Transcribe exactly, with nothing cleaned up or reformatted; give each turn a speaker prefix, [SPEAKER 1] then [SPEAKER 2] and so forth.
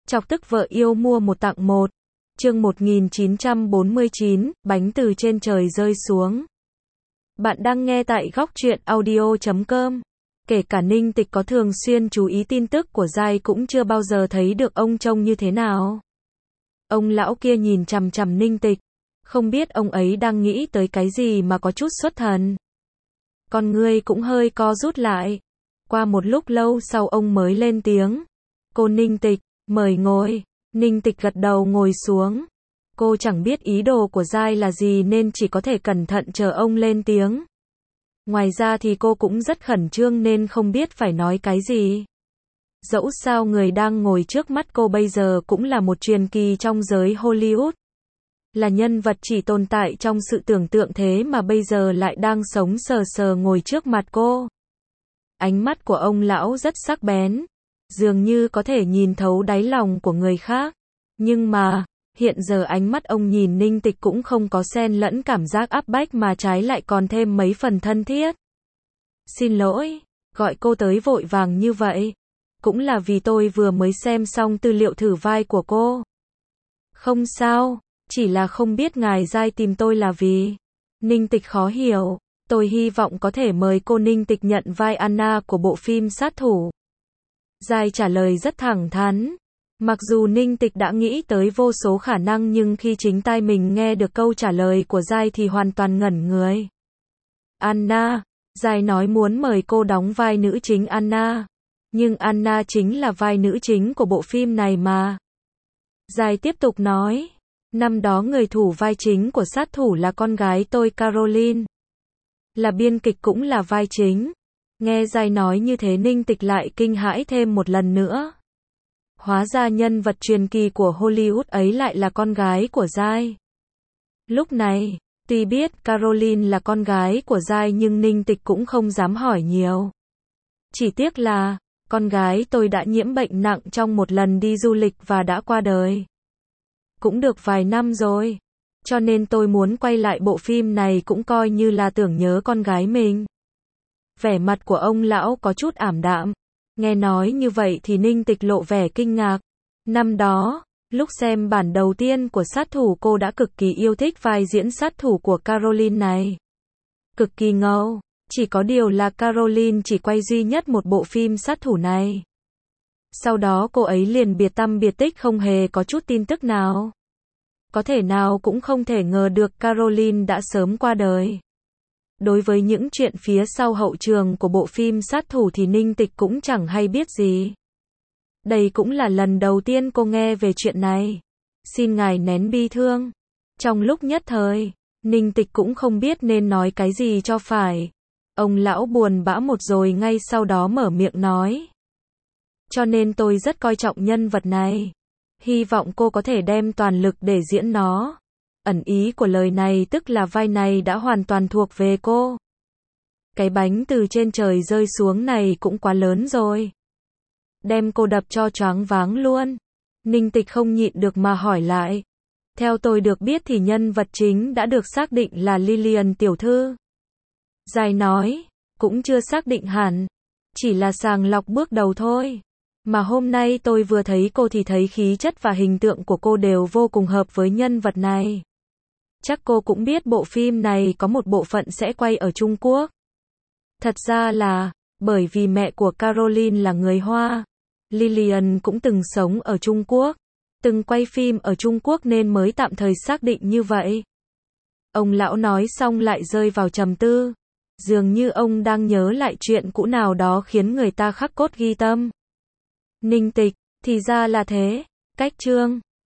[SPEAKER 1] Chọc tức vợ yêu mua một tặng một. Chương một nghìn chín trăm bốn mươi chín, bánh từ trên trời rơi xuống. Bạn đang nghe tại góc truyện audio chấm com. Kể cả Ninh Tịch có thường xuyên chú ý tin tức của Giai cũng chưa bao giờ thấy được ông trông như thế nào. Ông lão kia nhìn chằm chằm Ninh Tịch, không biết ông ấy đang nghĩ tới cái gì mà có chút xuất thần. Con ngươi cũng hơi co rút lại. Qua một lúc lâu sau ông mới lên tiếng. Cô Ninh Tịch, mời ngồi. Ninh Tịch gật đầu ngồi xuống. Cô chẳng biết ý đồ của Giai là gì nên chỉ có thể cẩn thận chờ ông lên tiếng. Ngoài ra thì cô cũng rất khẩn trương nên không biết phải nói cái gì. Dẫu sao người đang ngồi trước mắt cô bây giờ cũng là một truyền kỳ trong giới Hollywood. Là nhân vật chỉ tồn tại trong sự tưởng tượng thế mà bây giờ lại đang sống sờ sờ ngồi trước mặt cô. Ánh mắt của ông lão rất sắc bén, dường như có thể nhìn thấu đáy lòng của người khác. Nhưng mà, hiện giờ ánh mắt ông nhìn Ninh Tịch cũng không có xen lẫn cảm giác áp bách mà trái lại còn thêm mấy phần thân thiết. Xin lỗi, gọi cô tới vội vàng như vậy. Cũng là vì tôi vừa mới xem xong tư liệu thử vai của cô. Không sao, chỉ là không biết ngài Giai tìm tôi là vì. Ninh Tịch khó hiểu, tôi hy vọng có thể mời cô Ninh Tịch nhận vai Anna của bộ phim sát thủ. Giai trả lời rất thẳng thắn. Mặc dù Ninh Tịch đã nghĩ tới vô số khả năng nhưng khi chính tai mình nghe được câu trả lời của Giai thì hoàn toàn ngẩn người. Anna, Giai nói muốn mời cô đóng vai nữ chính Anna. Nhưng Anna chính là vai nữ chính của bộ phim này mà. Giai tiếp tục nói. Năm đó người thủ vai chính của sát thủ là con gái tôi Caroline. Là biên kịch cũng là vai chính. Nghe Giai nói như thế Ninh Tịch lại kinh hãi thêm một lần nữa. Hóa ra nhân vật truyền kỳ của Hollywood ấy lại là con gái của Giai. Lúc này, tuy biết Caroline là con gái của Giai nhưng Ninh Tịch cũng không dám hỏi nhiều. Chỉ tiếc là, con gái tôi đã nhiễm bệnh nặng trong một lần đi du lịch và đã qua đời. Cũng được vài năm rồi. Cho nên tôi muốn quay lại bộ phim này cũng coi như là tưởng nhớ con gái mình. Vẻ mặt của ông lão có chút ảm đạm. Nghe nói như vậy thì Ninh Tịch lộ vẻ kinh ngạc. Năm đó, lúc xem bản đầu tiên của sát thủ cô đã cực kỳ yêu thích vai diễn sát thủ của Caroline này. Cực kỳ ngầu. Chỉ có điều là Caroline chỉ quay duy nhất một bộ phim sát thủ này. Sau đó cô ấy liền biệt tăm biệt tích không hề có chút tin tức nào. Có thể nào cũng không thể ngờ được Caroline đã sớm qua đời. Đối với những chuyện phía sau hậu trường của bộ phim sát thủ thì Ninh Tịch cũng chẳng hay biết gì. Đây cũng là lần đầu tiên cô nghe về chuyện này. Xin ngài nén bi thương. Trong lúc nhất thời, Ninh Tịch cũng không biết nên nói cái gì cho phải. Ông lão buồn bã một rồi ngay sau đó mở miệng nói. Cho nên tôi rất coi trọng nhân vật này. Hy vọng cô có thể đem toàn lực để diễn nó. Ẩn ý của lời này tức là vai này đã hoàn toàn thuộc về cô. Cái bánh từ trên trời rơi xuống này cũng quá lớn rồi. Đem cô đập cho choáng váng luôn. Ninh Tịch không nhịn được mà hỏi lại. Theo tôi được biết thì nhân vật chính đã được xác định là Lillian tiểu thư. Giai nói, cũng chưa xác định hẳn. Chỉ là sàng lọc bước đầu thôi. Mà hôm nay tôi vừa thấy cô thì thấy khí chất và hình tượng của cô đều vô cùng hợp với nhân vật này. Chắc cô cũng biết bộ phim này có một bộ phận sẽ quay ở Trung Quốc. Thật ra là, bởi vì mẹ của Caroline là người Hoa, Lillian cũng từng sống ở Trung Quốc, từng quay phim ở Trung Quốc nên mới tạm thời xác định như vậy. Ông lão nói xong lại rơi vào trầm tư. Dường như ông đang nhớ lại chuyện cũ nào đó khiến người ta khắc cốt ghi tâm. Ninh Tịch, thì ra là thế. Cách chương